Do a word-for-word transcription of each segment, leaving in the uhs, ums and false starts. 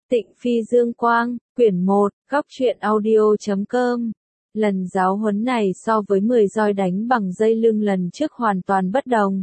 Tịnh Phi Dương Quang, quyển một, góc truyện audio chấm com. Lần giáo huấn này so với mười roi đánh bằng dây lưng lần trước hoàn toàn bất đồng.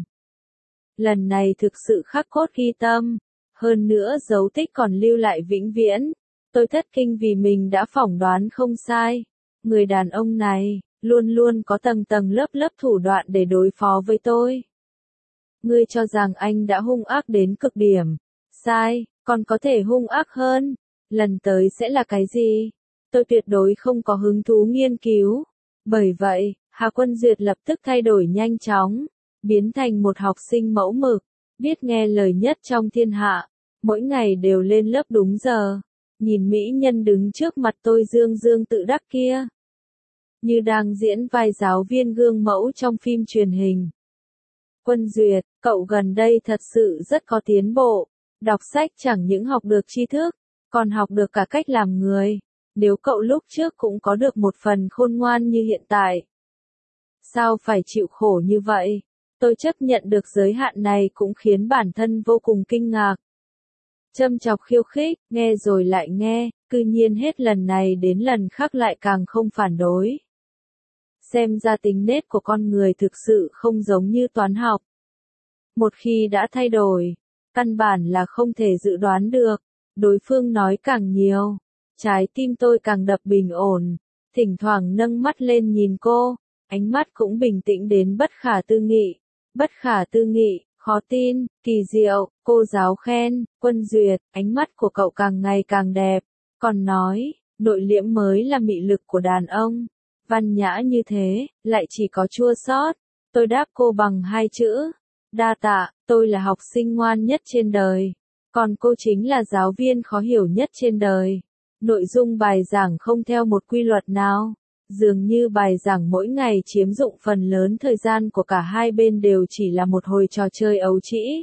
Lần này thực sự khắc cốt ghi tâm, hơn nữa dấu tích còn lưu lại vĩnh viễn. Tôi thất kinh vì mình đã phỏng đoán không sai. Người đàn ông này, luôn luôn có tầng tầng lớp lớp thủ đoạn để đối phó với tôi. Ngươi cho rằng anh đã hung ác đến cực điểm. Sai, còn có thể hung ác hơn. Lần tới sẽ là cái gì? Tôi tuyệt đối không có hứng thú nghiên cứu. Bởi vậy, Hà Quân Duyệt lập tức thay đổi nhanh chóng, biến thành một học sinh mẫu mực, biết nghe lời nhất trong thiên hạ, mỗi ngày đều lên lớp đúng giờ. Nhìn mỹ nhân đứng trước mặt tôi dương dương tự đắc kia, như đang diễn vai giáo viên gương mẫu trong phim truyền hình. Quân Duyệt, cậu gần đây thật sự rất có tiến bộ. Đọc sách chẳng những học được tri thức, còn học được cả cách làm người. Nếu cậu lúc trước cũng có được một phần khôn ngoan như hiện tại, sao phải chịu khổ như vậy? Tôi chấp nhận được giới hạn này cũng khiến bản thân vô cùng kinh ngạc. Châm chọc khiêu khích, nghe rồi lại nghe, cư nhiên hết lần này đến lần khác lại càng không phản đối. Xem ra tính nết của con người thực sự không giống như toán học. Một khi đã thay đổi, căn bản là không thể dự đoán được. Đối phương nói càng nhiều, trái tim tôi càng đập bình ổn, thỉnh thoảng nâng mắt lên nhìn cô, ánh mắt cũng bình tĩnh đến bất khả tư nghị. Bất khả tư nghị, khó tin, kỳ diệu, cô giáo khen, Quân Duyệt, ánh mắt của cậu càng ngày càng đẹp. Còn nói, nội liễm mới là mị lực của đàn ông. Văn nhã như thế, lại chỉ có chua xót. Tôi đáp cô bằng hai chữ. Đa tạ, tôi là học sinh ngoan nhất trên đời. Còn cô chính là giáo viên khó hiểu nhất trên đời. Nội dung bài giảng không theo một quy luật nào. Dường như bài giảng mỗi ngày chiếm dụng phần lớn thời gian của cả hai bên đều chỉ là một hồi trò chơi ấu trĩ.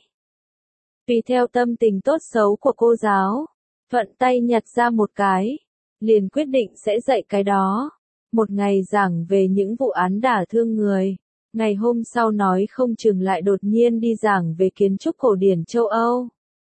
Tùy theo tâm tình tốt xấu của cô giáo, thuận tay nhặt ra một cái, liền quyết định sẽ dạy cái đó. Một ngày giảng về những vụ án đả thương người. Ngày hôm sau nói không chừng lại đột nhiên đi giảng về kiến trúc cổ điển châu Âu.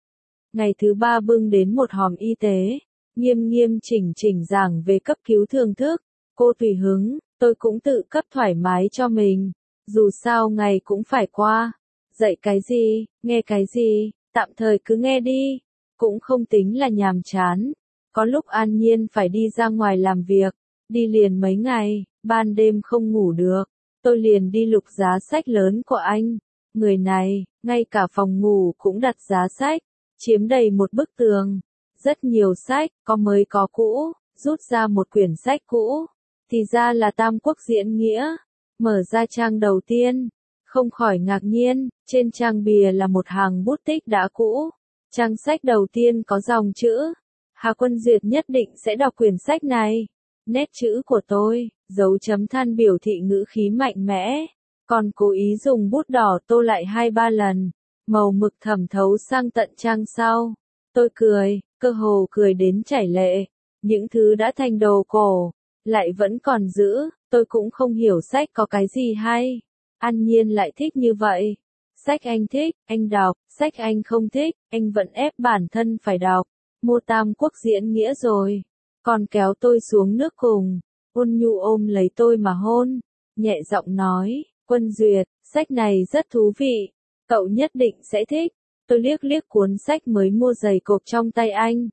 Ngày thứ ba bưng đến một hòm y tế, nghiêm nghiêm chỉnh chỉnh giảng về cấp cứu thương thức. Cô tùy hứng, tôi cũng tự cấp thoải mái cho mình. Dù sao ngày cũng phải qua. Dạy cái gì, nghe cái gì, tạm thời cứ nghe đi. Cũng không tính là nhàm chán. Có lúc An Nhiên phải đi ra ngoài làm việc, đi liền mấy ngày, ban đêm không ngủ được. Tôi liền đi lục giá sách lớn của anh. Người này, ngay cả phòng ngủ cũng đặt giá sách, chiếm đầy một bức tường. Rất nhiều sách, có mới có cũ, rút ra một quyển sách cũ. Thì ra là Tam Quốc Diễn Nghĩa. Mở ra trang đầu tiên, không khỏi ngạc nhiên, trên trang bìa là một hàng bút tích đã cũ. Trang sách đầu tiên có dòng chữ, Hà Quân Duyệt nhất định sẽ đọc quyển sách này. Nét chữ của tôi, dấu chấm than biểu thị ngữ khí mạnh mẽ, còn cố ý dùng bút đỏ tô lại hai ba lần, màu mực thẩm thấu sang tận trang sau. Tôi cười, cơ hồ cười đến chảy lệ, những thứ đã thành đồ cổ, lại vẫn còn giữ, tôi cũng không hiểu sách có cái gì hay. An Nhiên lại thích như vậy. Sách anh thích, anh đọc, sách anh không thích, anh vẫn ép bản thân phải đọc. Mua Tam Quốc Diễn Nghĩa rồi. Còn kéo tôi xuống nước cùng, ôn nhu ôm lấy tôi mà hôn, nhẹ giọng nói, Quân Duyệt, sách này rất thú vị, cậu nhất định sẽ thích. Tôi liếc liếc cuốn sách mới mua dày cộp trong tay anh.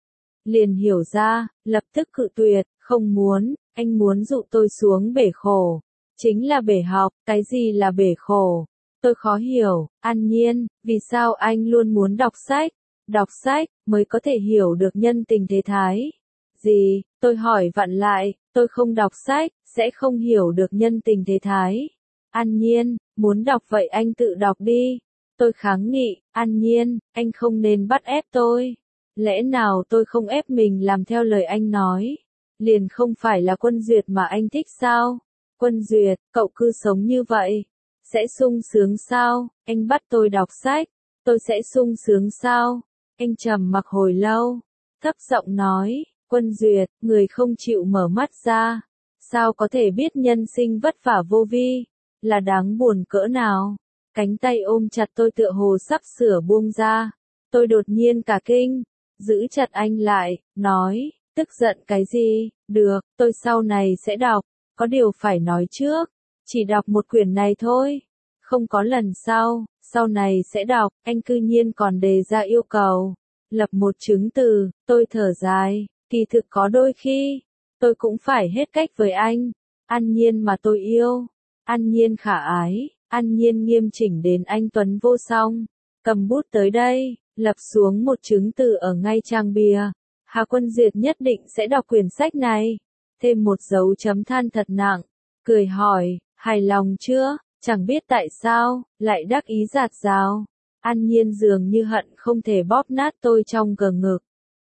Liền hiểu ra, lập tức cự tuyệt, không muốn, anh muốn dụ tôi xuống bể khổ. Chính là bể học, cái gì là bể khổ? Tôi khó hiểu, An Nhiên, vì sao anh luôn muốn đọc sách? Đọc sách, mới có thể hiểu được nhân tình thế thái. Gì, tôi hỏi vặn lại, tôi không đọc sách, sẽ không hiểu được nhân tình thế thái. An Nhiên, muốn đọc vậy anh tự đọc đi. Tôi kháng nghị, An Nhiên, anh không nên bắt ép tôi. Lẽ nào tôi không ép mình làm theo lời anh nói? Liền không phải là Quân Duyệt mà anh thích sao? Quân Duyệt, cậu cứ sống như vậy, sẽ sung sướng sao? Anh bắt tôi đọc sách, tôi sẽ sung sướng sao? Anh trầm mặc hồi lâu, thấp giọng nói, Quân Duyệt, người không chịu mở mắt ra, sao có thể biết nhân sinh vất vả vô vi, là đáng buồn cỡ nào? Cánh tay ôm chặt tôi tựa hồ sắp sửa buông ra. Tôi đột nhiên cả kinh, giữ chặt anh lại, nói, tức giận cái gì, được, tôi sau này sẽ đọc, có điều phải nói trước, chỉ đọc một quyển này thôi, không có lần sau, sau này sẽ đọc, anh cư nhiên còn đề ra yêu cầu, lập một chứng từ, tôi thở dài, kỳ thực có đôi khi, tôi cũng phải hết cách với anh, An Nhiên mà tôi yêu, An Nhiên khả ái, An Nhiên nghiêm chỉnh đến anh Tuấn vô song, cầm bút tới đây, lập xuống một chứng từ ở ngay trang bìa, Hà Quân Duyệt nhất định sẽ đọc quyển sách này, thêm một dấu chấm than thật nặng, cười hỏi, hài lòng chưa, chẳng biết tại sao, lại đắc ý giạt rào, An Nhiên dường như hận không thể bóp nát tôi trong gờ ngực.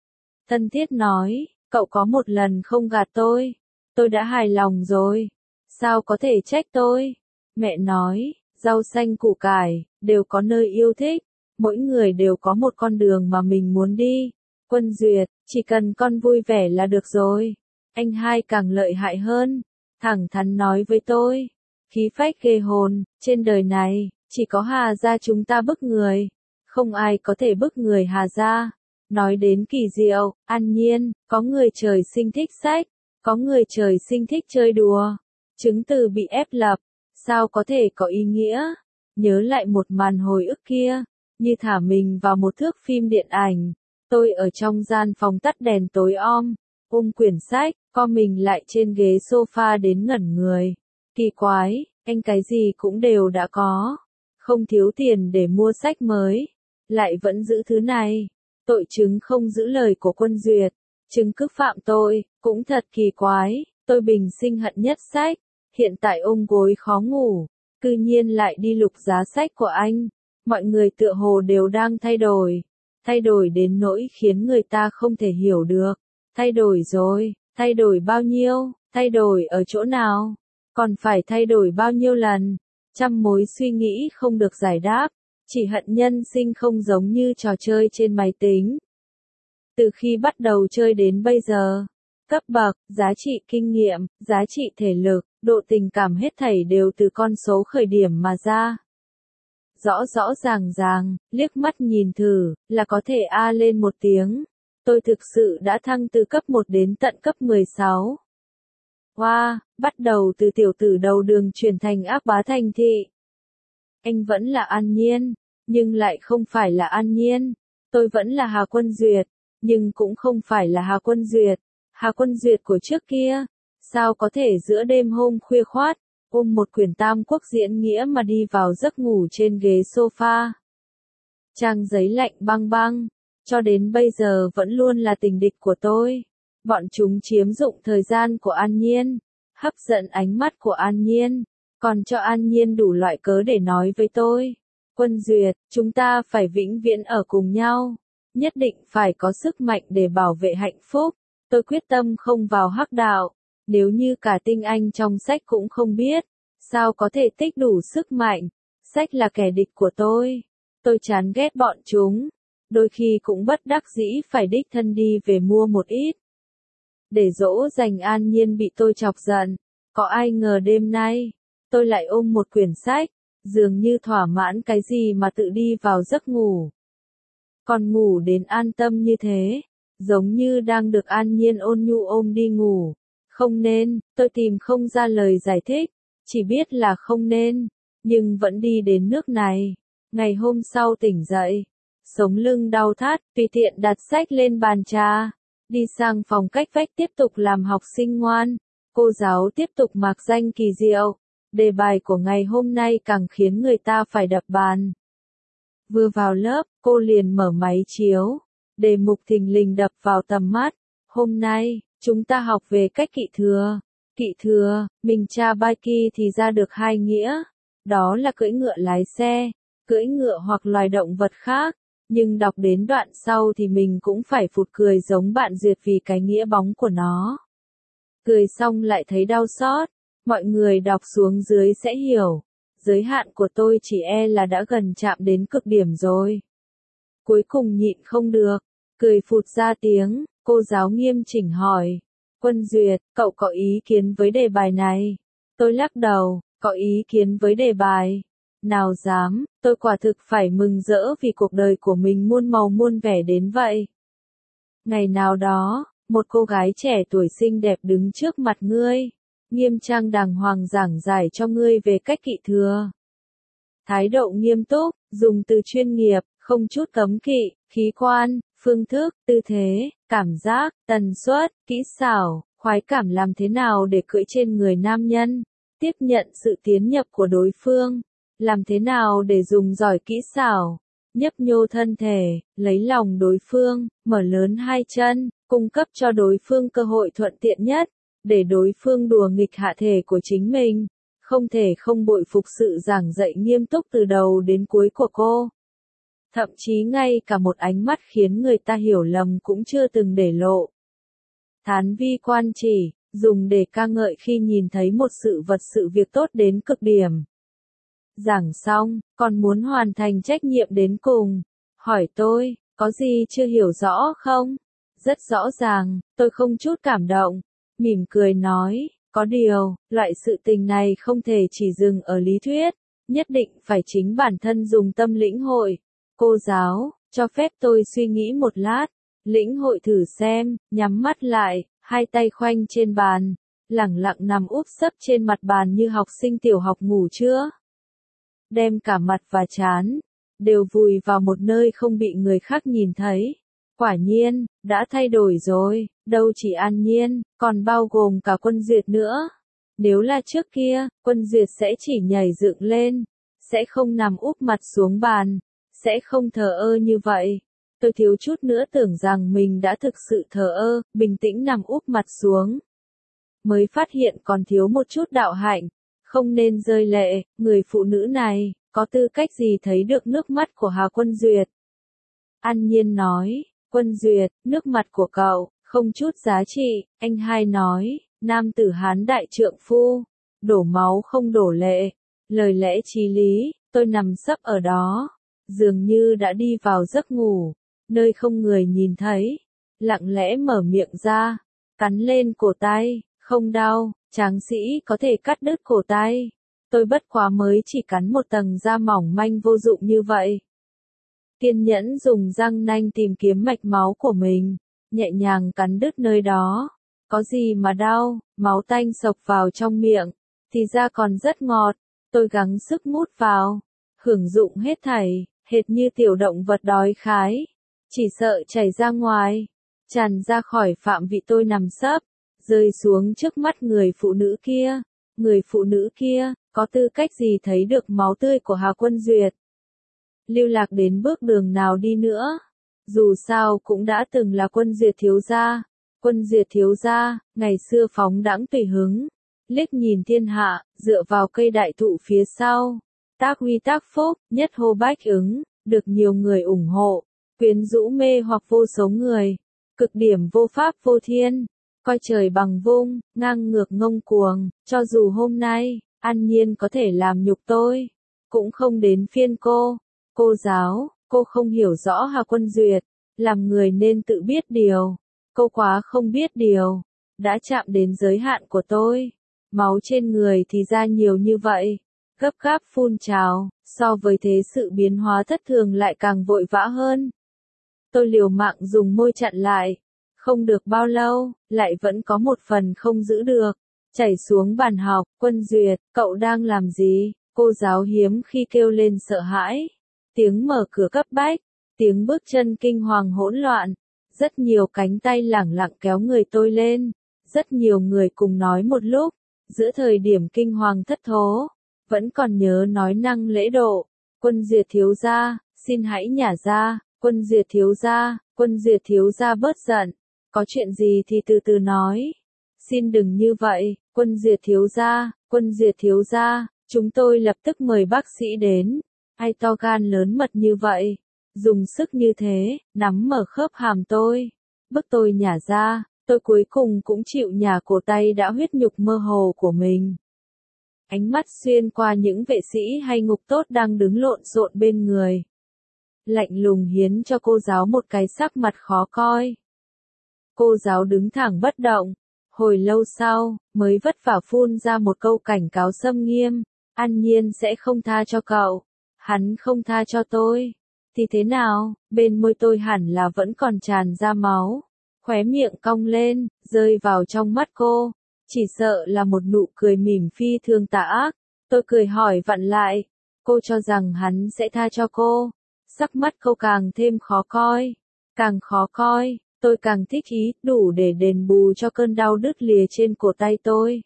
Thân thiết nói, cậu có một lần không gạt tôi, tôi đã hài lòng rồi, sao có thể trách tôi, mẹ nói, rau xanh củ cải, đều có nơi yêu thích, mỗi người đều có một con đường mà mình muốn đi, Quân Duyệt, chỉ cần con vui vẻ là được rồi, anh hai càng lợi hại hơn, thẳng thắn nói với tôi, khí phách ghê hồn, trên đời này, chỉ có Hà gia chúng ta bức người, không ai có thể bức người Hà gia. Nói đến kỳ diệu, An Nhiên, có người trời sinh thích sách, có người trời sinh thích chơi đùa, chứng từ bị ép lập, sao có thể có ý nghĩa, nhớ lại một màn hồi ức kia, như thả mình vào một thước phim điện ảnh, tôi ở trong gian phòng tắt đèn tối om, ôm quyển sách, co mình lại trên ghế sofa đến ngẩn người, kỳ quái, anh cái gì cũng đều đã có, không thiếu tiền để mua sách mới, lại vẫn giữ thứ này. Tội chứng không giữ lời của Quân Duyệt, chứng cứ phạm tội, cũng thật kỳ quái, tôi bình sinh hận nhất sách, hiện tại ôm gối khó ngủ, cư nhiên lại đi lục giá sách của anh, mọi người tựa hồ đều đang thay đổi, thay đổi đến nỗi khiến người ta không thể hiểu được, thay đổi rồi, thay đổi bao nhiêu, thay đổi ở chỗ nào, còn phải thay đổi bao nhiêu lần, trăm mối suy nghĩ không được giải đáp. Chỉ hận nhân sinh không giống như trò chơi trên máy tính. Từ khi bắt đầu chơi đến bây giờ, cấp bậc, giá trị kinh nghiệm, giá trị thể lực, độ tình cảm hết thảy đều từ con số khởi điểm mà ra. Rõ rõ ràng ràng, liếc mắt nhìn thử, là có thể a lên một tiếng. Tôi thực sự đã thăng từ cấp một đến tận cấp mười sáu. Wow, bắt đầu từ tiểu tử đầu đường chuyển thành ác bá thành thị. Anh vẫn là An Nhiên, nhưng lại không phải là An Nhiên. Tôi vẫn là Hà Quân Duyệt, nhưng cũng không phải là Hà Quân Duyệt. Hà Quân Duyệt của trước kia, sao có thể giữa đêm hôm khuya khoát, ôm một quyển Tam Quốc diễn nghĩa mà đi vào giấc ngủ trên ghế sofa. Trang giấy lạnh băng băng, cho đến bây giờ vẫn luôn là tình địch của tôi. Bọn chúng chiếm dụng thời gian của An Nhiên, hấp dẫn ánh mắt của An Nhiên, còn cho An Nhiên đủ loại cớ để nói với tôi. Quân Duyệt, chúng ta phải vĩnh viễn ở cùng nhau, nhất định phải có sức mạnh để bảo vệ hạnh phúc. Tôi quyết tâm không vào hắc đạo, nếu như cả tinh anh trong sách cũng không biết, sao có thể tích đủ sức mạnh, sách là kẻ địch của tôi. Tôi chán ghét bọn chúng, đôi khi cũng bất đắc dĩ phải đích thân đi về mua một ít. Để dỗ dành An Nhiên bị tôi chọc giận, có ai ngờ đêm nay, tôi lại ôm một quyển sách, dường như thỏa mãn cái gì mà tự đi vào giấc ngủ. Còn ngủ đến an tâm như thế, giống như đang được An Nhiên ôn nhu ôm đi ngủ. Không nên, tôi tìm không ra lời giải thích, chỉ biết là không nên, nhưng vẫn đi đến nước này. Ngày hôm sau tỉnh dậy, sống lưng đau thắt, tùy tiện đặt sách lên bàn trà, đi sang phòng cách vách tiếp tục làm học sinh ngoan. Cô giáo tiếp tục mạc danh kỳ diệu, đề bài của ngày hôm nay càng khiến người ta phải đập bàn. Vừa vào lớp, cô liền mở máy chiếu, đề mục thình lình đập vào tầm mắt. Hôm nay, chúng ta học về cách kỵ thừa. Kỵ thừa, mình tra bài kỳ thì ra được hai nghĩa, đó là cưỡi ngựa lái xe, cưỡi ngựa hoặc loài động vật khác. Nhưng đọc đến đoạn sau thì mình cũng phải phụt cười giống bạn Duyệt vì cái nghĩa bóng của nó. Cười xong lại thấy đau xót, mọi người đọc xuống dưới sẽ hiểu. Giới hạn của tôi chỉ e là đã gần chạm đến cực điểm rồi. Cuối cùng nhịn không được, cười phụt ra tiếng, cô giáo nghiêm chỉnh hỏi. Quân Duyệt, cậu có ý kiến với đề bài này? Tôi lắc đầu, có ý kiến với đề bài. Nào dám, tôi quả thực phải mừng rỡ vì cuộc đời của mình muôn màu muôn vẻ đến vậy. Ngày nào đó, một cô gái trẻ tuổi xinh đẹp đứng trước mặt ngươi, nghiêm trang đàng hoàng giảng giải cho ngươi về cách kỵ thừa. Thái độ nghiêm túc, dùng từ chuyên nghiệp, không chút cấm kỵ, khí quan, phương thức, tư thế, cảm giác, tần suất, kỹ xảo, khoái cảm làm thế nào để cưỡi trên người nam nhân, tiếp nhận sự tiến nhập của đối phương, làm thế nào để dùng giỏi kỹ xảo, nhấp nhô thân thể, lấy lòng đối phương, mở lớn hai chân, cung cấp cho đối phương cơ hội thuận tiện nhất, để đối phương đùa nghịch hạ thể của chính mình. Không thể không bội phục sự giảng dạy nghiêm túc từ đầu đến cuối của cô. Thậm chí ngay cả một ánh mắt khiến người ta hiểu lầm cũng chưa từng để lộ. Thán vi quan chỉ, dùng để ca ngợi khi nhìn thấy một sự vật sự việc tốt đến cực điểm. Giảng xong, còn muốn hoàn thành trách nhiệm đến cùng. Hỏi tôi, có gì chưa hiểu rõ không? Rất rõ ràng, tôi không chút cảm động. Mỉm cười nói, có điều, loại sự tình này không thể chỉ dừng ở lý thuyết, nhất định phải chính bản thân dùng tâm lĩnh hội. Cô giáo, cho phép tôi suy nghĩ một lát, lĩnh hội thử xem, nhắm mắt lại, hai tay khoanh trên bàn, lẳng lặng nằm úp sấp trên mặt bàn như học sinh tiểu học ngủ trưa. Đem cả mặt và trán, đều vùi vào một nơi không bị người khác nhìn thấy. Quả nhiên, đã thay đổi rồi, đâu chỉ An Nhiên, còn bao gồm cả Quân Duyệt nữa. Nếu là trước kia, Quân Duyệt sẽ chỉ nhảy dựng lên, sẽ không nằm úp mặt xuống bàn, sẽ không thờ ơ như vậy. Tôi thiếu chút nữa tưởng rằng mình đã thực sự thờ ơ, bình tĩnh nằm úp mặt xuống. Mới phát hiện còn thiếu một chút đạo hạnh, không nên rơi lệ, người phụ nữ này, có tư cách gì thấy được nước mắt của Hà Quân Duyệt. An Nhiên nói, Quân Duyệt, nước mặt của cậu, không chút giá trị, anh hai nói, nam tử Hán đại trượng phu, đổ máu không đổ lệ, lời lẽ chí lý, tôi nằm sấp ở đó, dường như đã đi vào giấc ngủ, nơi không người nhìn thấy, lặng lẽ mở miệng ra, cắn lên cổ tay, không đau, tráng sĩ có thể cắt đứt cổ tay, tôi bất quá mới chỉ cắn một tầng da mỏng manh vô dụng như vậy. Kiên nhẫn dùng răng nanh tìm kiếm mạch máu của mình, nhẹ nhàng cắn đứt nơi đó. Có gì mà đau, máu tanh sộc vào trong miệng, thì ra còn rất ngọt. Tôi gắng sức mút vào, hưởng dụng hết thảy, hệt như tiểu động vật đói khái. Chỉ sợ chảy ra ngoài, tràn ra khỏi phạm vị tôi nằm sấp, rơi xuống trước mắt người phụ nữ kia. Người phụ nữ kia, có tư cách gì thấy được máu tươi của Hà Quân Duyệt? Lưu Lạc đến bước đường nào đi nữa, dù sao cũng đã từng là Quân Duyệt thiếu gia. Quân Duyệt thiếu gia, ngày xưa phóng đãng tùy hứng, liếc nhìn thiên hạ, dựa vào cây đại thụ phía sau, tác uy tác phúc, nhất hô bách ứng, được nhiều người ủng hộ, quyến rũ mê hoặc vô số người, cực điểm vô pháp vô thiên, coi trời bằng vung, ngang ngược ngông cuồng. Cho dù hôm nay, An Nhiên có thể làm nhục tôi, cũng không đến phiên cô. Cô giáo, cô không hiểu rõ Hà Quân Duyệt, làm người nên tự biết điều. Cô quá không biết điều, đã chạm đến giới hạn của tôi. Máu trên người thì ra nhiều như vậy, gấp gáp phun trào, so với thế sự biến hóa thất thường lại càng vội vã hơn. Tôi liều mạng dùng môi chặn lại, không được bao lâu, lại vẫn có một phần không giữ được, chảy xuống bàn học. Quân Duyệt, cậu đang làm gì? Cô giáo hiếm khi kêu lên sợ hãi. Tiếng mở cửa cấp bách, tiếng bước chân kinh hoàng hỗn loạn, rất nhiều cánh tay lẳng lặng kéo người tôi lên, rất nhiều người cùng nói một lúc, giữa thời điểm kinh hoàng thất thố, vẫn còn nhớ nói năng lễ độ. Quân Duyệt thiếu gia, xin hãy nhả ra. Quân Duyệt thiếu gia, Quân Duyệt thiếu gia bớt giận, có chuyện gì thì từ từ nói. Xin đừng như vậy, Quân Duyệt thiếu gia, Quân Duyệt thiếu gia, chúng tôi lập tức mời bác sĩ đến. Ai to gan lớn mật như vậy, dùng sức như thế, nắm mở khớp hàm tôi, bức tôi nhả ra, tôi cuối cùng cũng chịu nhả cổ tay đã huyết nhục mơ hồ của mình. Ánh mắt xuyên qua những vệ sĩ hay ngục tốt đang đứng lộn xộn bên người. Lạnh lùng hiến cho cô giáo một cái sắc mặt khó coi. Cô giáo đứng thẳng bất động, hồi lâu sau, mới vất vả phun ra một câu cảnh cáo xâm nghiêm, An Nhiên sẽ không tha cho cậu. Hắn không tha cho tôi, thì thế nào, bên môi tôi hẳn là vẫn còn tràn ra máu. khóe miệng cong lên, rơi vào trong mắt cô. Chỉ sợ là một nụ cười mỉm phi thường tà ác. Tôi cười hỏi vặn lại. Cô cho rằng hắn sẽ tha cho cô. Sắc mắt cô càng thêm khó coi. Càng khó coi, tôi càng thích ý, đủ để đền bù cho cơn đau đứt lìa trên cổ tay tôi.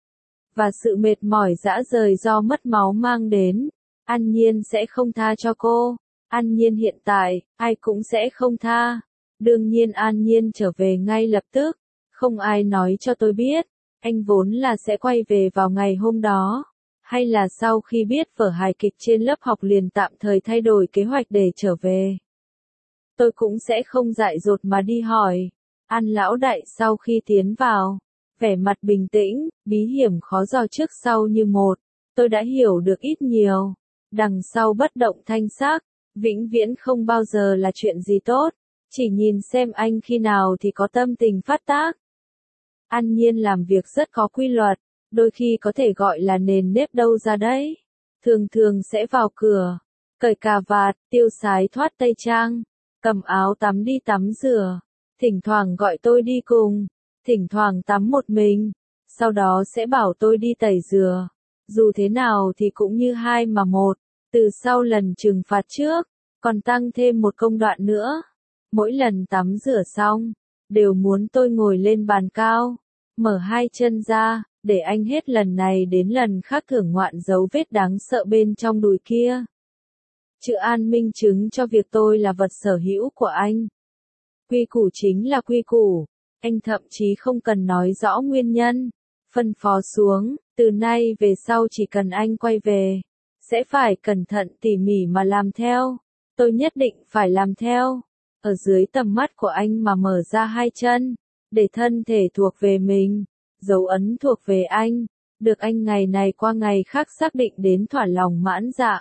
Và sự mệt mỏi rã rời do mất máu mang đến. An Nhiên sẽ không tha cho cô. An Nhiên hiện tại, ai cũng sẽ không tha. Đương nhiên An Nhiên trở về ngay lập tức. Không ai nói cho tôi biết. Anh vốn là sẽ quay về vào ngày hôm đó. Hay là sau khi biết vở hài kịch trên lớp học liền tạm thời thay đổi kế hoạch để trở về. Tôi cũng sẽ không dại dột mà đi hỏi. An lão đại sau khi tiến vào. Vẻ mặt bình tĩnh, bí hiểm khó dò trước sau như một. Tôi đã hiểu được ít nhiều. Đằng sau bất động thanh sắc. Vĩnh viễn không bao giờ là chuyện gì tốt. Chỉ nhìn xem anh khi nào thì có tâm tình phát tác. An Nhiên làm việc rất có quy luật. Đôi khi có thể gọi là nền nếp đâu ra đấy. Thường thường sẽ vào cửa. Cởi cà vạt, tiêu sái thoát tây trang. Cầm áo tắm đi tắm rửa. Thỉnh thoảng gọi tôi đi cùng. Thỉnh thoảng tắm một mình. Sau đó sẽ bảo tôi đi tẩy rửa. Dù thế nào thì cũng như hai mà một. Từ sau lần trừng phạt trước, còn tăng thêm một công đoạn nữa. Mỗi lần tắm rửa xong, đều muốn tôi ngồi lên bàn cao. Mở hai chân ra, để anh hết lần này đến lần khác thưởng ngoạn dấu vết đáng sợ bên trong đùi kia. Chữ an minh chứng cho việc tôi là vật sở hữu của anh. Quy củ chính là quy củ. Anh thậm chí không cần nói rõ nguyên nhân. Phân phó xuống, từ nay về sau chỉ cần anh quay về. Sẽ phải cẩn thận tỉ mỉ mà làm theo. Tôi nhất định phải làm theo. Ở dưới tầm mắt của anh mà mở ra hai chân. Để thân thể thuộc về mình. Dấu ấn thuộc về anh. Được anh ngày này qua ngày khác xác định đến thỏa lòng mãn dạ.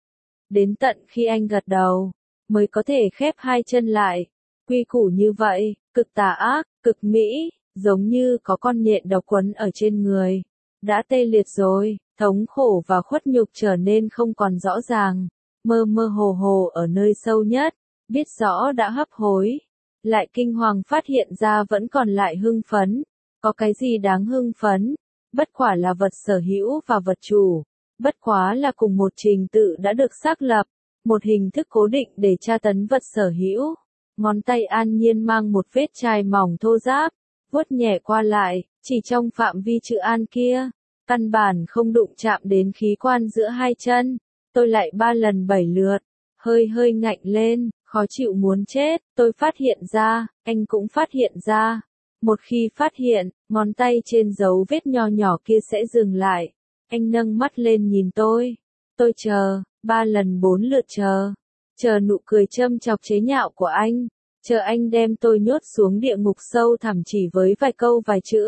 Đến tận khi anh gật đầu, mới có thể khép hai chân lại. Quy củ như vậy, cực tà ác, cực mỹ, giống như có con nhện độc quấn ở trên người. Đã tê liệt rồi, thống khổ và khuất nhục trở nên không còn rõ ràng. Mơ mơ hồ hồ ở nơi sâu nhất, biết rõ đã hấp hối. Lại kinh hoàng phát hiện ra vẫn còn lại hưng phấn. Có cái gì đáng hưng phấn? Bất quả là vật sở hữu và vật chủ. Bất quá là cùng một trình tự đã được xác lập. Một hình thức cố định để tra tấn vật sở hữu. Ngón tay An Nhiên mang một vết chai mỏng thô ráp. Vuốt nhẹ qua lại, chỉ trong phạm vi chữ An kia. Căn bản không đụng chạm đến khí quan giữa hai chân. Tôi lại ba lần bảy lượt. Hơi hơi ngạnh lên, khó chịu muốn chết. Tôi phát hiện ra, anh cũng phát hiện ra. Một khi phát hiện, ngón tay trên dấu vết nho nhỏ kia sẽ dừng lại. Anh nâng mắt lên nhìn tôi. Tôi chờ, ba lần bốn lượt chờ. Chờ nụ cười châm chọc chế nhạo của anh. Chờ anh đem tôi nhốt xuống địa ngục sâu thẳm chỉ với vài câu vài chữ.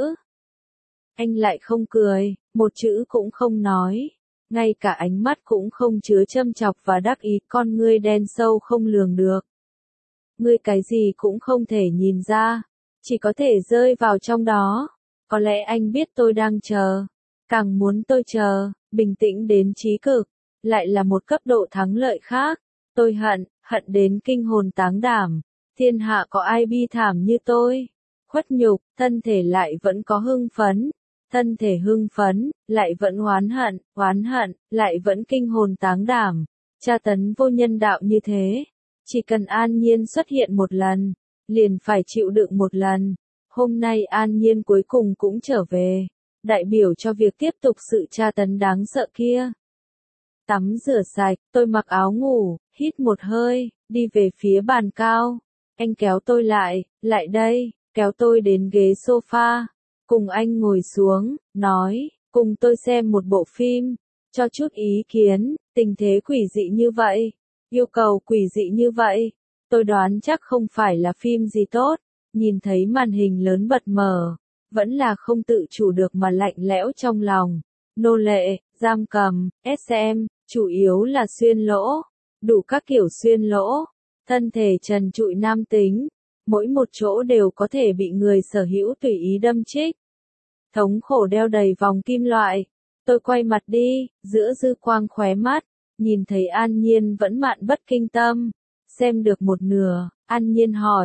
Anh lại không cười, một chữ cũng không nói. Ngay cả ánh mắt cũng không chứa châm chọc và đắc ý, con ngươi đen sâu không lường được. Ngươi cái gì cũng không thể nhìn ra. Chỉ có thể rơi vào trong đó. Có lẽ anh biết tôi đang chờ. Càng muốn tôi chờ, bình tĩnh đến trí cực. Lại là một cấp độ thắng lợi khác. Tôi hận, hận đến kinh hồn táng đảm. Thiên hạ có ai bi thảm như tôi. Khuất nhục, thân thể lại vẫn có hưng phấn. Thân thể hưng phấn, lại vẫn oán hận, oán hận, lại vẫn kinh hồn táng đảm. Tra tấn vô nhân đạo như thế. Chỉ cần An Nhiên xuất hiện một lần. Liền phải chịu đựng một lần. Hôm nay An Nhiên cuối cùng cũng trở về. Đại biểu cho việc tiếp tục sự tra tấn đáng sợ kia. Tắm rửa sạch, tôi mặc áo ngủ, hít một hơi, đi về phía bàn cao. Anh kéo tôi lại, lại đây, kéo tôi đến ghế sofa. Cùng anh ngồi xuống, nói, cùng tôi xem một bộ phim. Cho chút ý kiến, tình thế quỷ dị như vậy. Yêu cầu quỷ dị như vậy. Tôi đoán chắc không phải là phim gì tốt. Nhìn thấy màn hình lớn bật mở. Vẫn là không tự chủ được mà lạnh lẽo trong lòng. Nô lệ, giam cầm, ét em, chủ yếu là xuyên lỗ. Đủ các kiểu xuyên lỗ. Thân thể trần trụi nam tính. Mỗi một chỗ đều có thể bị người sở hữu tùy ý đâm chích. Thống khổ đeo đầy vòng kim loại. Tôi quay mặt đi, giữa dư quang khóe mắt. Nhìn thấy An Nhiên vẫn mạn bất kinh tâm. Xem được một nửa, An Nhiên hỏi,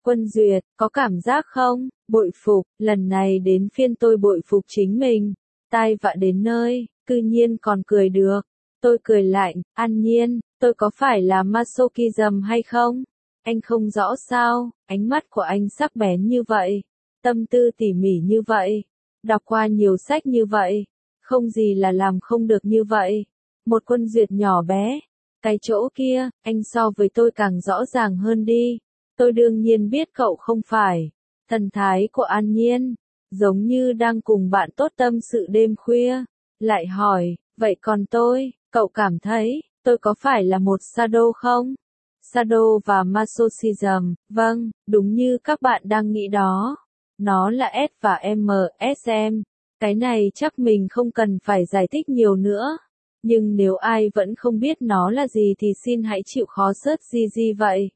Quân Duyệt, có cảm giác không? Bội phục, lần này đến phiên tôi bội phục chính mình. Tai vạ đến nơi, cư nhiên còn cười được. Tôi cười lạnh, An Nhiên, tôi có phải là masochism hay không? Anh không rõ sao, ánh mắt của anh sắc bén như vậy, tâm tư tỉ mỉ như vậy, đọc qua nhiều sách như vậy, không gì là làm không được như vậy. Một Quân Duyệt nhỏ bé, cái chỗ kia, anh so với tôi càng rõ ràng hơn đi. Tôi đương nhiên biết cậu không phải. Thần thái của An Nhiên, giống như đang cùng bạn tốt tâm sự đêm khuya, lại hỏi, vậy còn tôi, cậu cảm thấy, tôi có phải là một sado không? Sado và masochism, vâng, đúng như các bạn đang nghĩ đó. Nó là S và M S M. Cái này chắc mình không cần phải giải thích nhiều nữa. Nhưng nếu ai vẫn không biết nó là gì thì xin hãy chịu khó search gì gì vậy.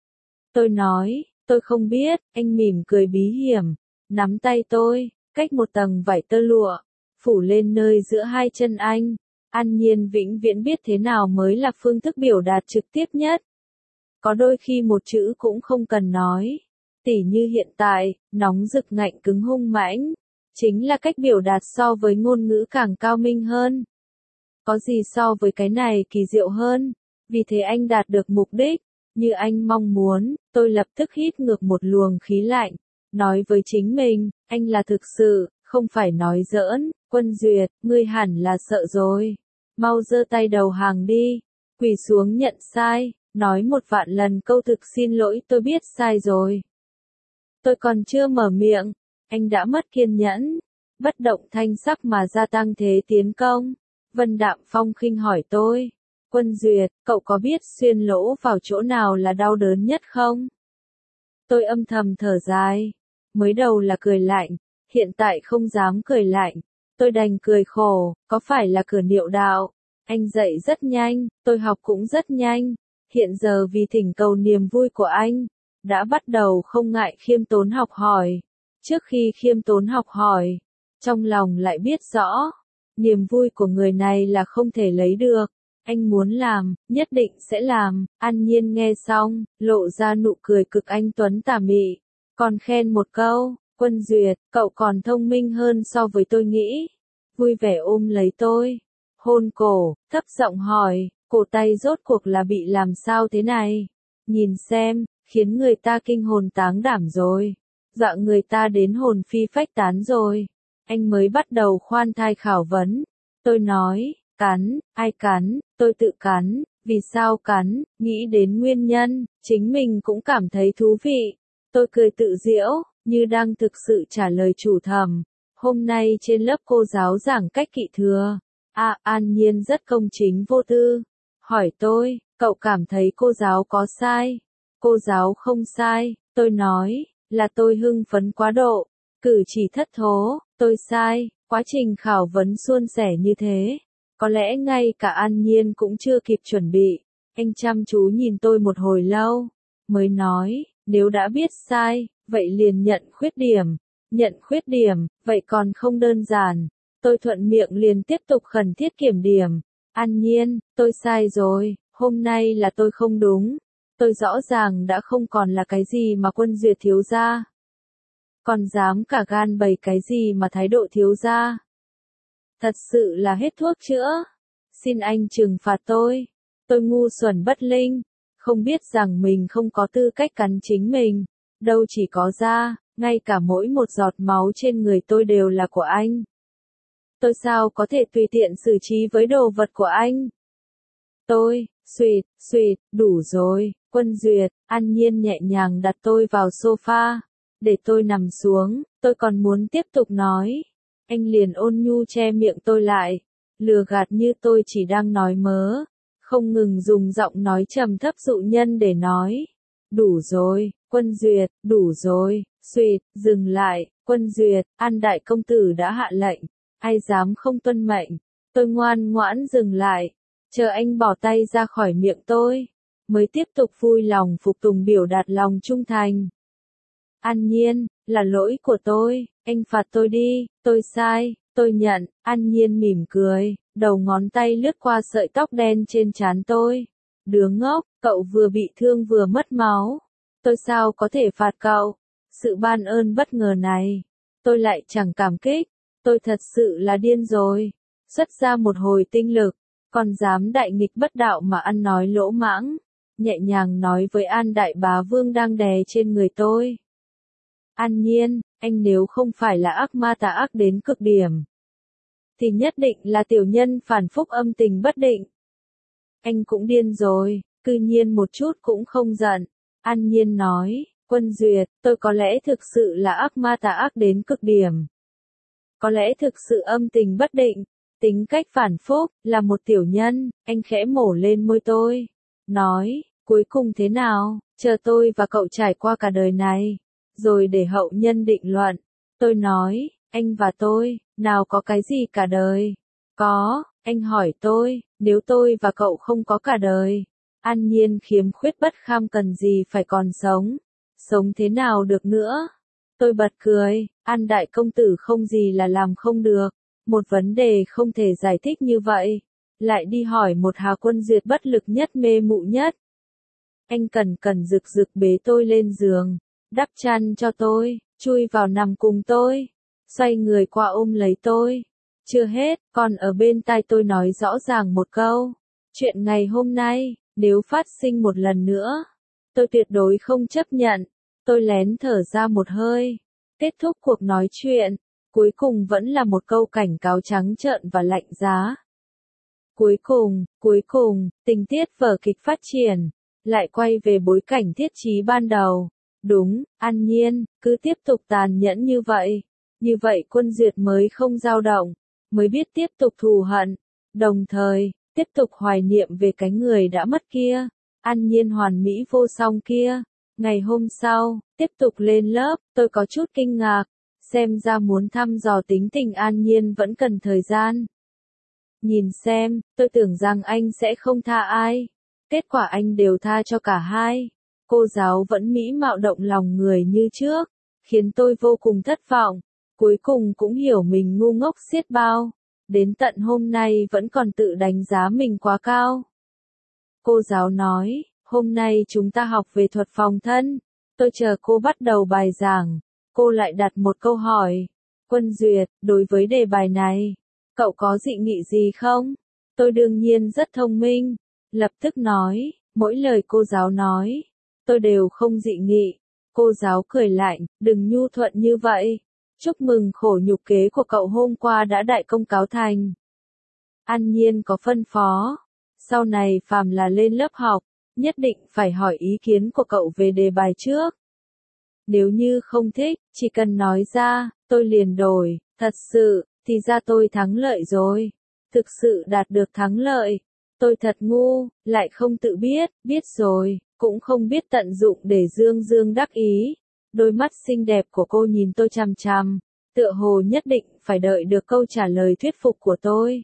Tôi nói, tôi không biết, anh mỉm cười bí hiểm, nắm tay tôi, cách một tầng vải tơ lụa, phủ lên nơi giữa hai chân anh. An Nhiên vĩnh viễn biết thế nào mới là phương thức biểu đạt trực tiếp nhất. Có đôi khi một chữ cũng không cần nói. Tỉ như hiện tại, nóng rực ngạnh cứng hung mãnh, chính là cách biểu đạt so với ngôn ngữ càng cao minh hơn. Có gì so với cái này kỳ diệu hơn? Vì thế anh đạt được mục đích, như anh mong muốn, tôi lập tức hít ngược một luồng khí lạnh, nói với chính mình, anh là thực sự, không phải nói giỡn. Quân Duyệt, ngươi hẳn là sợ rồi. Mau giơ tay đầu hàng đi, quỳ xuống nhận sai, nói một vạn lần câu thực xin lỗi tôi biết sai rồi. Tôi còn chưa mở miệng, anh đã mất kiên nhẫn, bất động thanh sắc mà gia tăng thế tiến công. Vân Đạm Phong khinh hỏi tôi, Quân Duyệt, cậu có biết xuyên lỗ vào chỗ nào là đau đớn nhất không? Tôi âm thầm thở dài, mới đầu là cười lạnh, hiện tại không dám cười lạnh, tôi đành cười khổ, có phải là cửa niệu đạo? Anh dạy rất nhanh, tôi học cũng rất nhanh, hiện giờ vì thỉnh cầu niềm vui của anh, đã bắt đầu không ngại khiêm tốn học hỏi. Trước khi khiêm tốn học hỏi, trong lòng lại biết rõ, niềm vui của người này là không thể lấy được. Anh muốn làm, nhất định sẽ làm. An Nhiên nghe xong, lộ ra nụ cười cực anh tuấn tà mị, còn khen một câu, Quân Duyệt, cậu còn thông minh hơn so với tôi nghĩ. Vui vẻ ôm lấy tôi, hôn cổ, thấp giọng hỏi, cổ tay rốt cuộc là bị làm sao thế này? Nhìn xem, khiến người ta kinh hồn táng đảm rồi, dọa người ta đến hồn phi phách tán rồi. Anh mới bắt đầu khoan thai khảo vấn. Tôi nói, cắn, ai cắn, tôi tự cắn, vì sao cắn, nghĩ đến nguyên nhân, chính mình cũng cảm thấy thú vị. Tôi cười tự giễu, như đang thực sự trả lời chủ thẩm. Hôm nay trên lớp cô giáo giảng cách kỵ thừa. À, An Nhiên rất công chính vô tư. Hỏi tôi, cậu cảm thấy cô giáo có sai? Cô giáo không sai, tôi nói, là tôi hưng phấn quá độ, cử chỉ thất thố, tôi sai, quá trình khảo vấn suôn sẻ như thế. Có lẽ ngay cả An Nhiên cũng chưa kịp chuẩn bị. Anh chăm chú nhìn tôi một hồi lâu, mới nói, nếu đã biết sai, vậy liền nhận khuyết điểm. Nhận khuyết điểm, vậy còn không đơn giản. Tôi thuận miệng liền tiếp tục khẩn thiết kiểm điểm. An Nhiên, tôi sai rồi, hôm nay là tôi không đúng. Tôi rõ ràng đã không còn là cái gì mà Quân Duyệt thiếu gia. Còn dám cả gan bày cái gì mà thái độ thiếu gia. Thật sự là hết thuốc chữa. Xin anh trừng phạt tôi. Tôi ngu xuẩn bất linh, không biết rằng mình không có tư cách cắn chính mình. Đâu chỉ có da, ngay cả mỗi một giọt máu trên người tôi đều là của anh. Tôi sao có thể tùy tiện xử trí với đồ vật của anh? Tôi, suỵt, suỵt, đủ rồi. Quân Duyệt, An Nhiên nhẹ nhàng đặt tôi vào sofa, để tôi nằm xuống. Tôi còn muốn tiếp tục nói, anh liền ôn nhu che miệng tôi lại, lừa gạt như tôi chỉ đang nói mớ, không ngừng dùng giọng nói trầm thấp dụ nhân để nói. Đủ rồi, Quân Duyệt, đủ rồi. Suỵt, dừng lại. Quân Duyệt, An đại công tử đã hạ lệnh, ai dám không tuân mệnh? Tôi ngoan ngoãn dừng lại, chờ anh bỏ tay ra khỏi miệng tôi, mới tiếp tục vui lòng phục tùng biểu đạt lòng trung thành. An Nhiên, là lỗi của tôi, anh phạt tôi đi, tôi sai, tôi nhận. An Nhiên mỉm cười, đầu ngón tay lướt qua sợi tóc đen trên trán tôi. Đứa ngốc, cậu vừa bị thương vừa mất máu, Tôi sao có thể phạt cậu? Sự ban ơn bất ngờ này, tôi lại chẳng cảm kích. Tôi thật sự là điên rồi. Xuất ra một hồi tinh lực, còn dám đại nghịch bất đạo mà ăn nói lỗ mãng. Nhẹ nhàng nói với An Đại Bá Vương đang đè trên người tôi. An Nhiên, anh nếu không phải là ác ma tà ác đến cực điểm, thì nhất định là tiểu nhân phản phúc âm tình bất định. Anh cũng điên rồi, cư nhiên một chút cũng không giận. An Nhiên nói, Quân Duyệt, tôi có lẽ thực sự là ác ma tà ác đến cực điểm. Có lẽ thực sự âm tình bất định, tính cách phản phúc, là một tiểu nhân. Anh khẽ mổ lên môi tôi, nói, cuối cùng thế nào, chờ tôi và cậu trải qua cả đời này, rồi để hậu nhân định luận. Tôi nói, anh và tôi, nào có cái gì cả đời. Có, anh hỏi tôi, nếu tôi và cậu không có cả đời, An Nhiên khiếm khuyết bất kham cần gì phải còn sống, sống thế nào được nữa. Tôi bật cười, An đại công tử không gì là làm không được, một vấn đề không thể giải thích như vậy, lại đi hỏi một Hà Quân Duyệt bất lực nhất mê mụ nhất. Anh cần cần rực rực bế tôi lên giường, đắp chăn cho tôi, chui vào nằm cùng tôi, xoay người qua ôm lấy tôi. Chưa hết, còn ở bên tai tôi nói rõ ràng một câu, chuyện ngày hôm nay, nếu phát sinh một lần nữa, tôi tuyệt đối không chấp nhận. Tôi lén thở ra một hơi, kết thúc cuộc nói chuyện, cuối cùng vẫn là một câu cảnh cáo trắng trợn và lạnh giá. Cuối cùng, cuối cùng, tình tiết vở kịch phát triển, lại quay về bối cảnh thiết trí ban đầu. Đúng, An Nhiên, cứ tiếp tục tàn nhẫn như vậy, như vậy Quân Duyệt mới không dao động, mới biết tiếp tục thù hận, đồng thời, tiếp tục hoài niệm về cái người đã mất kia, An Nhiên hoàn mỹ vô song kia. Ngày hôm sau, tiếp tục lên lớp, tôi có chút kinh ngạc, xem ra muốn thăm dò tính tình An Nhiên vẫn cần thời gian. Nhìn xem, tôi tưởng rằng anh sẽ không tha ai, kết quả anh đều tha cho cả hai. Cô giáo vẫn mỹ mạo động lòng người như trước, khiến tôi vô cùng thất vọng, cuối cùng cũng hiểu mình ngu ngốc xiết bao, đến tận hôm nay vẫn còn tự đánh giá mình quá cao. Cô giáo nói, hôm nay chúng ta học về thuật phòng thân. Tôi chờ cô bắt đầu bài giảng, cô lại đặt một câu hỏi. Quân Duyệt, đối với đề bài này, cậu có dị nghị gì không? Tôi đương nhiên rất thông minh, lập tức nói, mỗi lời cô giáo nói, tôi đều không dị nghị. Cô giáo cười lạnh, đừng nhu thuận như vậy. Chúc mừng khổ nhục kế của cậu hôm qua đã đại công cáo thành. An Nhiên có phân phó, sau này phàm là lên lớp học, nhất định phải hỏi ý kiến của cậu về đề bài trước. Nếu như không thích, chỉ cần nói ra, tôi liền đổi. Thật sự, thì ra tôi thắng lợi rồi. Thực sự đạt được thắng lợi. Tôi thật ngu, lại không tự biết, biết rồi, cũng không biết tận dụng để dương dương đắc ý. Đôi mắt xinh đẹp của cô nhìn tôi chằm chằm, tựa hồ nhất định phải đợi được câu trả lời thuyết phục của tôi.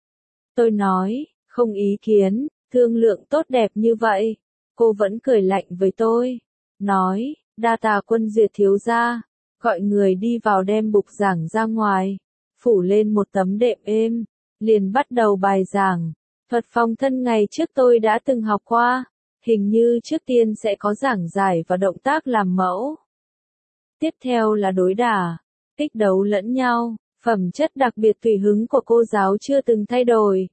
Tôi nói, không ý kiến, thương lượng tốt đẹp như vậy. Cô vẫn cười lạnh với tôi, nói, đa tạ Quân Duyệt thiếu gia, gọi người đi vào đem bục giảng ra ngoài, phủ lên một tấm đệm êm, liền bắt đầu bài giảng. Thuật phòng thân ngày trước tôi đã từng học qua, hình như trước tiên sẽ có giảng giải và động tác làm mẫu. Tiếp theo là đối đả, kích đấu lẫn nhau, phẩm chất đặc biệt tùy hứng của cô giáo chưa từng thay đổi.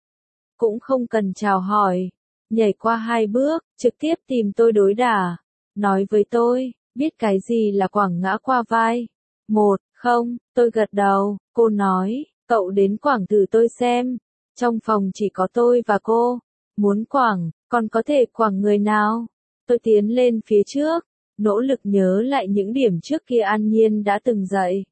Cũng không cần chào hỏi, nhảy qua hai bước, trực tiếp tìm tôi đối đả, nói với tôi, biết cái gì là quẳng ngã qua vai. Một, không, tôi gật đầu, cô nói, cậu đến quẳng thử tôi xem. Trong phòng chỉ có tôi và cô, muốn quẳng, còn có thể quẳng người nào? Tôi tiến lên phía trước, nỗ lực nhớ lại những điểm trước kia An Nhiên đã từng dạy.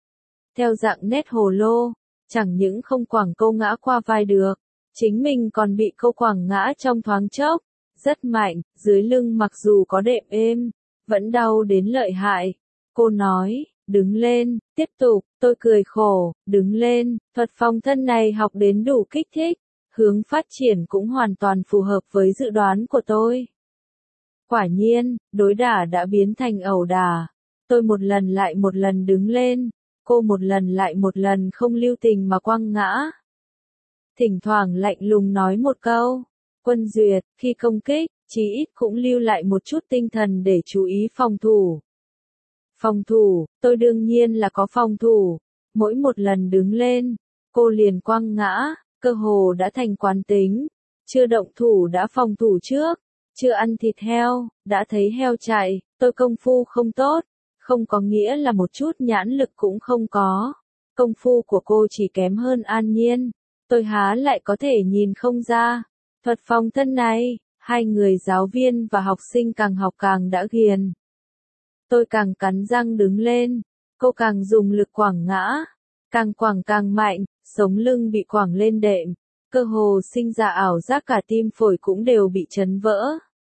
Theo dạng nét hồ lô, chẳng những không quẳng cô ngã qua vai được, chính mình còn bị cô quẳng ngã trong thoáng chốc, rất mạnh, dưới lưng mặc dù có đệm êm, vẫn đau đến lợi hại. Cô nói, đứng lên, tiếp tục, tôi cười khổ, đứng lên, thuật phòng thân này học đến đủ kích thích, hướng phát triển cũng hoàn toàn phù hợp với dự đoán của tôi. Quả nhiên, đối đả đã biến thành ẩu đả, tôi một lần lại một lần đứng lên, cô một lần lại một lần không lưu tình mà quăng ngã. Thỉnh thoảng lạnh lùng nói một câu, Quân Duyệt, khi công kích, chí ít cũng lưu lại một chút tinh thần để chú ý phòng thủ. Phòng thủ, tôi đương nhiên là có phòng thủ. Mỗi một lần đứng lên, cô liền quăng ngã, cơ hồ đã thành quán tính. Chưa động thủ đã phòng thủ trước, chưa ăn thịt heo, đã thấy heo chạy, tôi công phu không tốt, không có nghĩa là một chút nhãn lực cũng không có. Công phu của cô chỉ kém hơn An Nhiên, tôi há lại có thể nhìn không ra. Thuật phòng thân này, hai người giáo viên và học sinh càng học càng đã ghiền. Tôi càng cắn răng đứng lên, cô càng dùng lực quẳng ngã, càng quẳng càng mạnh, sống lưng bị quẳng lên đệm, cơ hồ sinh ra ảo giác cả tim phổi cũng đều bị chấn vỡ.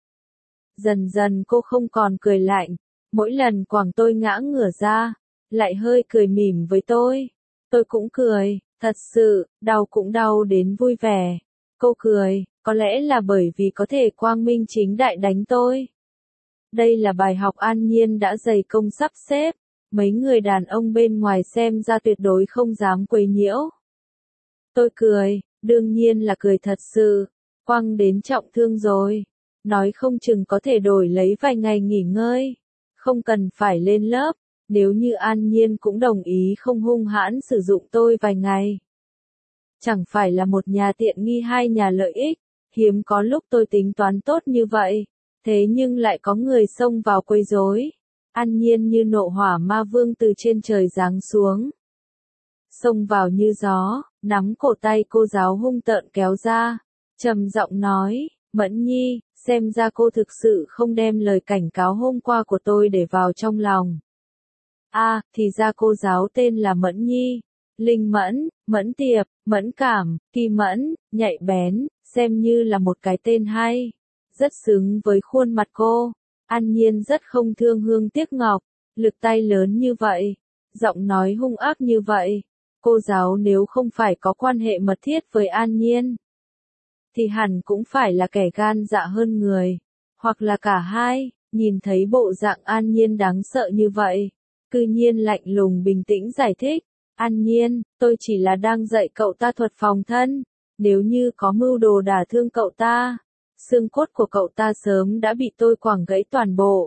Dần dần cô không còn cười lạnh, mỗi lần quẳng tôi ngã ngửa ra, lại hơi cười mỉm với tôi. Tôi cũng cười, thật sự, đau cũng đau đến vui vẻ. Cô cười, có lẽ là bởi vì có thể quang minh chính đại đánh tôi. Đây là bài học An Nhiên đã dày công sắp xếp, mấy người đàn ông bên ngoài xem ra tuyệt đối không dám quấy nhiễu. Tôi cười, đương nhiên là cười thật sự, quăng đến trọng thương rồi, nói không chừng có thể đổi lấy vài ngày nghỉ ngơi, không cần phải lên lớp, nếu như An Nhiên cũng đồng ý không hung hãn sử dụng tôi vài ngày. Chẳng phải là một nhà tiện nghi hai nhà lợi ích, hiếm có lúc tôi tính toán tốt như vậy, thế nhưng lại có người xông vào quấy rối. An Nhiên như nộ hỏa ma vương từ trên trời giáng xuống. Xông vào như gió, nắm cổ tay cô giáo hung tợn kéo ra, trầm giọng nói, Mẫn Nhi, xem ra cô thực sự không đem lời cảnh cáo hôm qua của tôi để vào trong lòng. A, à, thì ra cô giáo tên là Mẫn Nhi, linh mẫn, mẫn tiệp, mẫn cảm, kỳ mẫn, nhạy bén, xem như là một cái tên hay, rất xứng với khuôn mặt cô. An Nhiên rất không thương hương tiếc ngọc, lực tay lớn như vậy, giọng nói hung ác như vậy. Cô giáo nếu không phải có quan hệ mật thiết với An Nhiên, thì hẳn cũng phải là kẻ gan dạ hơn người, hoặc là cả hai. Nhìn thấy bộ dạng An Nhiên đáng sợ như vậy, cư nhiên lạnh lùng bình tĩnh giải thích, An Nhiên, tôi chỉ là đang dạy cậu ta thuật phòng thân, nếu như có mưu đồ đả thương cậu ta, xương cốt của cậu ta sớm đã bị tôi quẳng gãy toàn bộ.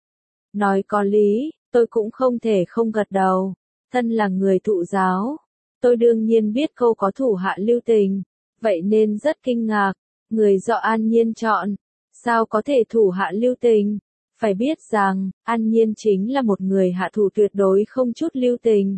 Nói có lý, tôi cũng không thể không gật đầu, thân là người thụ giáo, tôi đương nhiên biết cô có thủ hạ lưu tình, vậy nên rất kinh ngạc, người do An Nhiên chọn, sao có thể thủ hạ lưu tình, phải biết rằng, An Nhiên chính là một người hạ thủ tuyệt đối không chút lưu tình.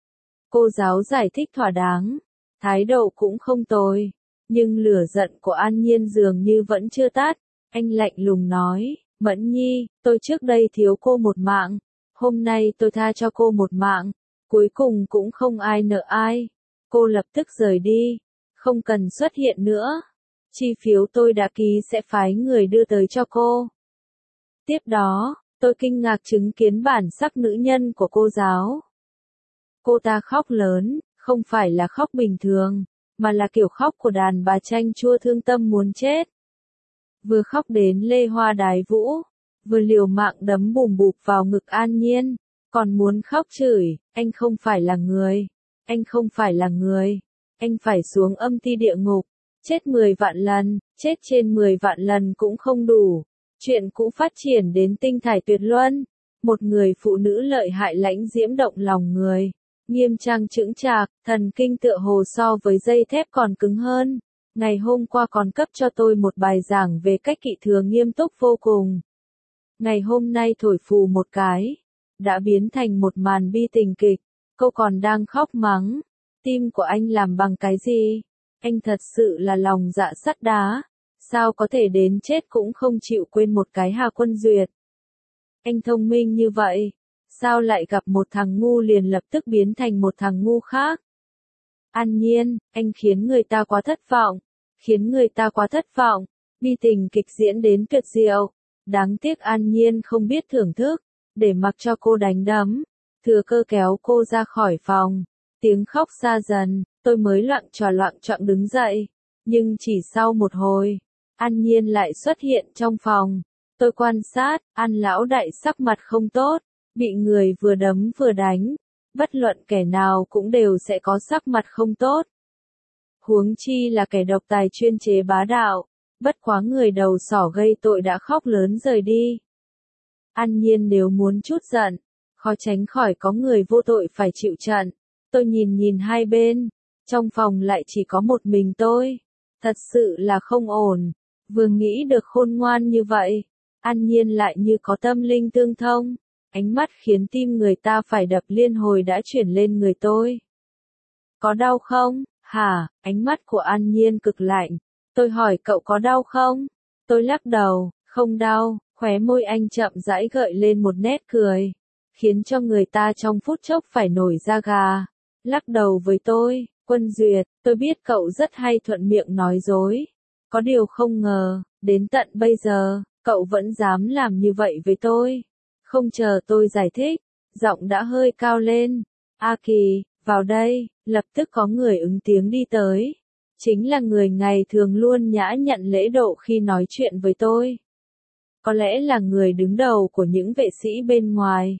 Cô giáo giải thích thỏa đáng, thái độ cũng không tồi, nhưng lửa giận của An Nhiên dường như vẫn chưa tắt, anh lạnh lùng nói, Mẫn Nhi, tôi trước đây thiếu cô một mạng, hôm nay tôi tha cho cô một mạng, cuối cùng cũng không ai nợ ai, cô lập tức rời đi, không cần xuất hiện nữa, chi phiếu tôi đã ký sẽ phái người đưa tới cho cô. Tiếp đó, tôi kinh ngạc chứng kiến bản sắc nữ nhân của cô giáo. Cô ta khóc lớn, không phải là khóc bình thường, mà là kiểu khóc của đàn bà chanh chua thương tâm muốn chết. Vừa khóc đến lê hoa đái vũ, vừa liều mạng đấm bùm bụp vào ngực An Nhiên, còn muốn khóc chửi, anh không phải là người, anh không phải là người, anh phải xuống âm ti địa ngục, chết mười vạn lần, chết trên mười vạn lần cũng không đủ. Chuyện cũ phát triển đến tinh thải tuyệt luân, một người phụ nữ lợi hại lãnh diễm động lòng người, nghiêm trang chững chạc, thần kinh tựa hồ so với dây thép còn cứng hơn. Ngày hôm qua còn cấp cho tôi một bài giảng về cách kỵ thừa nghiêm túc vô cùng. Ngày hôm nay thổi phù một cái, đã biến thành một màn bi tình kịch, cô còn đang khóc mắng, tim của anh làm bằng cái gì? Anh thật sự là lòng dạ sắt đá. Sao có thể đến chết cũng không chịu quên một cái Hà Quân Duyệt. Anh thông minh như vậy, sao lại gặp một thằng ngu liền lập tức biến thành một thằng ngu khác? An Nhiên, anh khiến người ta quá thất vọng, khiến người ta quá thất vọng, bi tình kịch diễn đến tuyệt diệu. Đáng tiếc An Nhiên không biết thưởng thức, để mặc cho cô đánh đấm, thừa cơ kéo cô ra khỏi phòng. Tiếng khóc xa dần, tôi mới loạng choạng loạng choạng đứng dậy, nhưng chỉ sau một hồi, An Nhiên lại xuất hiện trong phòng. Tôi quan sát, An lão đại sắc mặt không tốt, bị người vừa đấm vừa đánh, bất luận kẻ nào cũng đều sẽ có sắc mặt không tốt. Huống chi là kẻ độc tài chuyên chế bá đạo, Bất quá người đầu sỏ gây tội đã khóc lớn rời đi. An Nhiên nếu muốn chút giận, khó tránh khỏi có người vô tội phải chịu trận. Tôi nhìn nhìn hai bên, trong phòng lại chỉ có một mình tôi. Thật sự là không ổn. Vừa nghĩ được khôn ngoan như vậy, An Nhiên lại như có tâm linh tương thông. Ánh mắt khiến tim người ta phải đập liên hồi đã chuyển lên người tôi. Có đau không? Hả? Ánh mắt của An Nhiên cực lạnh. Tôi hỏi cậu có đau không? Tôi lắc đầu, không đau, khóe môi anh chậm rãi gợi lên một nét cười, khiến cho người ta trong phút chốc phải nổi da gà. Lắc đầu với tôi, Quân Duyệt, tôi biết cậu rất hay thuận miệng nói dối. Có điều không ngờ, đến tận bây giờ, cậu vẫn dám làm như vậy với tôi. Không chờ tôi giải thích, giọng đã hơi cao lên. A Kỳ, vào đây, lập tức có người ứng tiếng đi tới. Chính là người ngày thường luôn nhã nhặn lễ độ khi nói chuyện với tôi. Có lẽ là người đứng đầu của những vệ sĩ bên ngoài.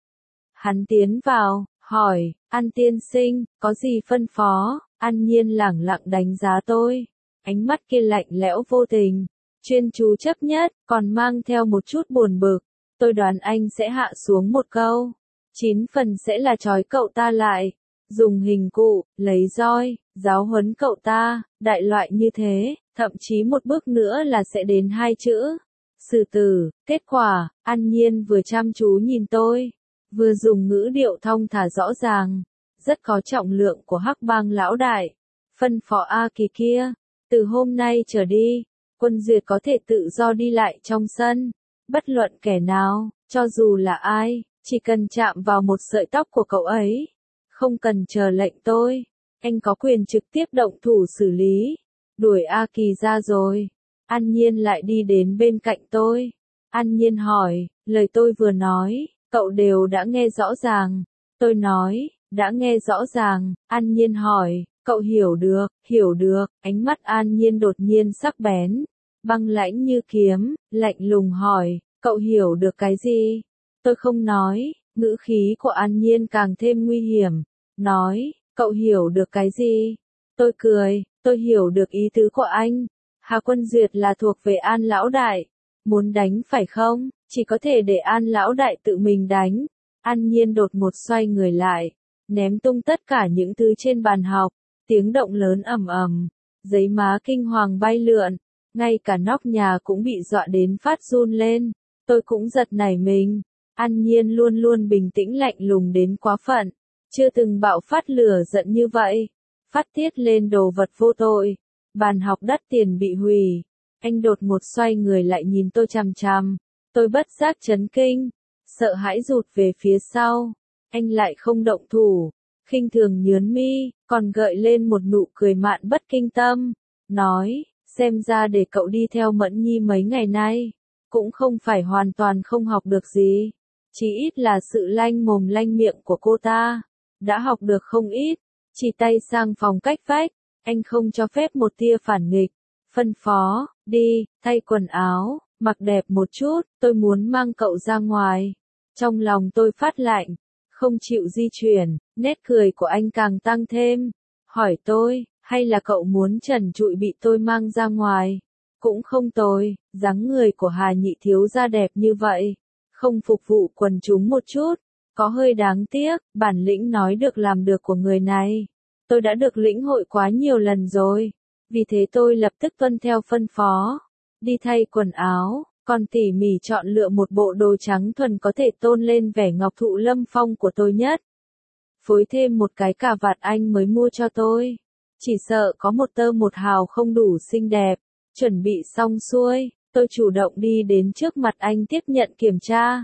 Hắn tiến vào, hỏi, An tiên sinh, có gì phân phó? An Nhiên lẳng lặng đánh giá tôi. Ánh mắt kia lạnh lẽo vô tình, chuyên chú chấp nhất, còn mang theo một chút buồn bực. Tôi đoán anh sẽ hạ xuống một câu. Chín phần sẽ là trói cậu ta lại, dùng hình cụ, lấy roi, giáo huấn cậu ta, đại loại như thế, thậm chí một bước nữa là sẽ đến hai chữ. Xử tử. Kết quả, An Nhiên vừa chăm chú nhìn tôi, vừa dùng ngữ điệu thong thả rõ ràng, rất có trọng lượng của Hắc Bang lão đại. Phân phó A Kỳ kia, từ hôm nay trở đi, Quân Duyệt có thể tự do đi lại trong sân. Bất luận kẻ nào, cho dù là ai, chỉ cần chạm vào một sợi tóc của cậu ấy, không cần chờ lệnh tôi, anh có quyền trực tiếp động thủ xử lý. Đuổi A Kỳ ra rồi, An Nhiên lại đi đến bên cạnh tôi. An Nhiên hỏi, lời tôi vừa nói, cậu đều đã nghe rõ ràng. Tôi nói, đã nghe rõ ràng. An Nhiên hỏi, cậu hiểu được, hiểu được. Ánh mắt An Nhiên đột nhiên sắc bén, băng lãnh như kiếm, lạnh lùng hỏi, cậu hiểu được cái gì? Tôi không nói, ngữ khí của An Nhiên càng thêm nguy hiểm. Nói, cậu hiểu được cái gì? Tôi cười, tôi hiểu được ý tứ của anh. Hà Quân Duyệt là thuộc về An lão đại. Muốn đánh phải không? Chỉ có thể để An lão đại tự mình đánh. An Nhiên đột ngột xoay người lại, ném tung tất cả những thứ trên bàn học. Tiếng động lớn ầm ầm, giấy má kinh hoàng bay lượn, ngay cả nóc nhà cũng bị dọa đến phát run lên. Tôi cũng giật nảy mình. An Nhiên luôn luôn bình tĩnh lạnh lùng đến quá phận, chưa từng bạo phát lửa giận như vậy, phát tiết lên đồ vật vô tội. Bàn học đắt tiền bị hủy. Anh đột ngột xoay người lại nhìn tôi chằm chằm. Tôi bất giác chấn kinh, sợ hãi rụt về phía sau. Anh lại không động thủ, khinh thường nhướng mi, còn gợi lên một nụ cười mạn bất kinh tâm, nói, xem ra để cậu đi theo Mẫn Nhi mấy ngày nay, cũng không phải hoàn toàn không học được gì, chỉ ít là sự lanh mồm lanh miệng của cô ta, đã học được không ít. Chỉ tay sang phòng cách vách, anh không cho phép một tia phản nghịch, phân phó, đi, thay quần áo, mặc đẹp một chút, tôi muốn mang cậu ra ngoài. Trong lòng tôi phát lạnh, không chịu di chuyển, nét cười của anh càng tăng thêm, hỏi tôi, hay là cậu muốn trần trụi bị tôi mang ra ngoài? Cũng không tồi, dáng người của Hà nhị thiếu gia đẹp như vậy, không phục vụ quần chúng một chút, có hơi đáng tiếc. Bản lĩnh nói được làm được của người này, tôi đã được lĩnh hội quá nhiều lần rồi, vì thế tôi lập tức tuân theo phân phó, đi thay quần áo, còn tỉ mỉ chọn lựa một bộ đồ trắng thuần có thể tôn lên vẻ ngọc thụ lâm phong của tôi nhất. Phối thêm một cái cà vạt anh mới mua cho tôi, chỉ sợ có một tơ một hào không đủ xinh đẹp. Chuẩn bị xong xuôi, tôi chủ động đi đến trước mặt anh tiếp nhận kiểm tra.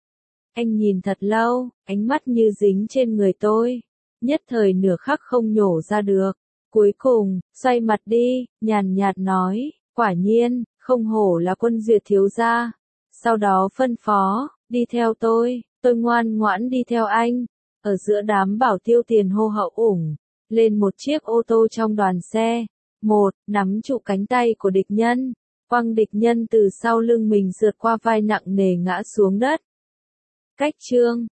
Anh nhìn thật lâu, ánh mắt như dính trên người tôi, nhất thời nửa khắc không nhổ ra được. Cuối cùng, xoay mặt đi, nhàn nhạt nói, quả nhiên, không hổ là Quân Duyệt thiếu gia. Sau đó phân phó, đi theo tôi. Tôi ngoan ngoãn đi theo anh. Ở giữa đám bảo tiêu tiền hô hậu ủng, lên một chiếc ô tô trong đoàn xe. Một, nắm trụ cánh tay của địch nhân, quăng địch nhân từ sau lưng mình rượt qua vai nặng nề ngã xuống đất. Cách chương